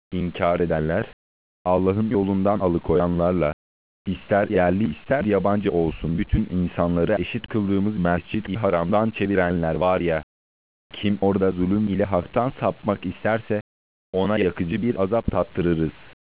İnkar edenler, Allah'ın yolundan alıkoyanlarla, ister yerli ister yabancı olsun bütün insanları eşit kıldığımız Mescid-i Haram'dan çevirenler var ya, kim orada zulüm ile haktan sapmak isterse, ona yakıcı bir azap tattırırız.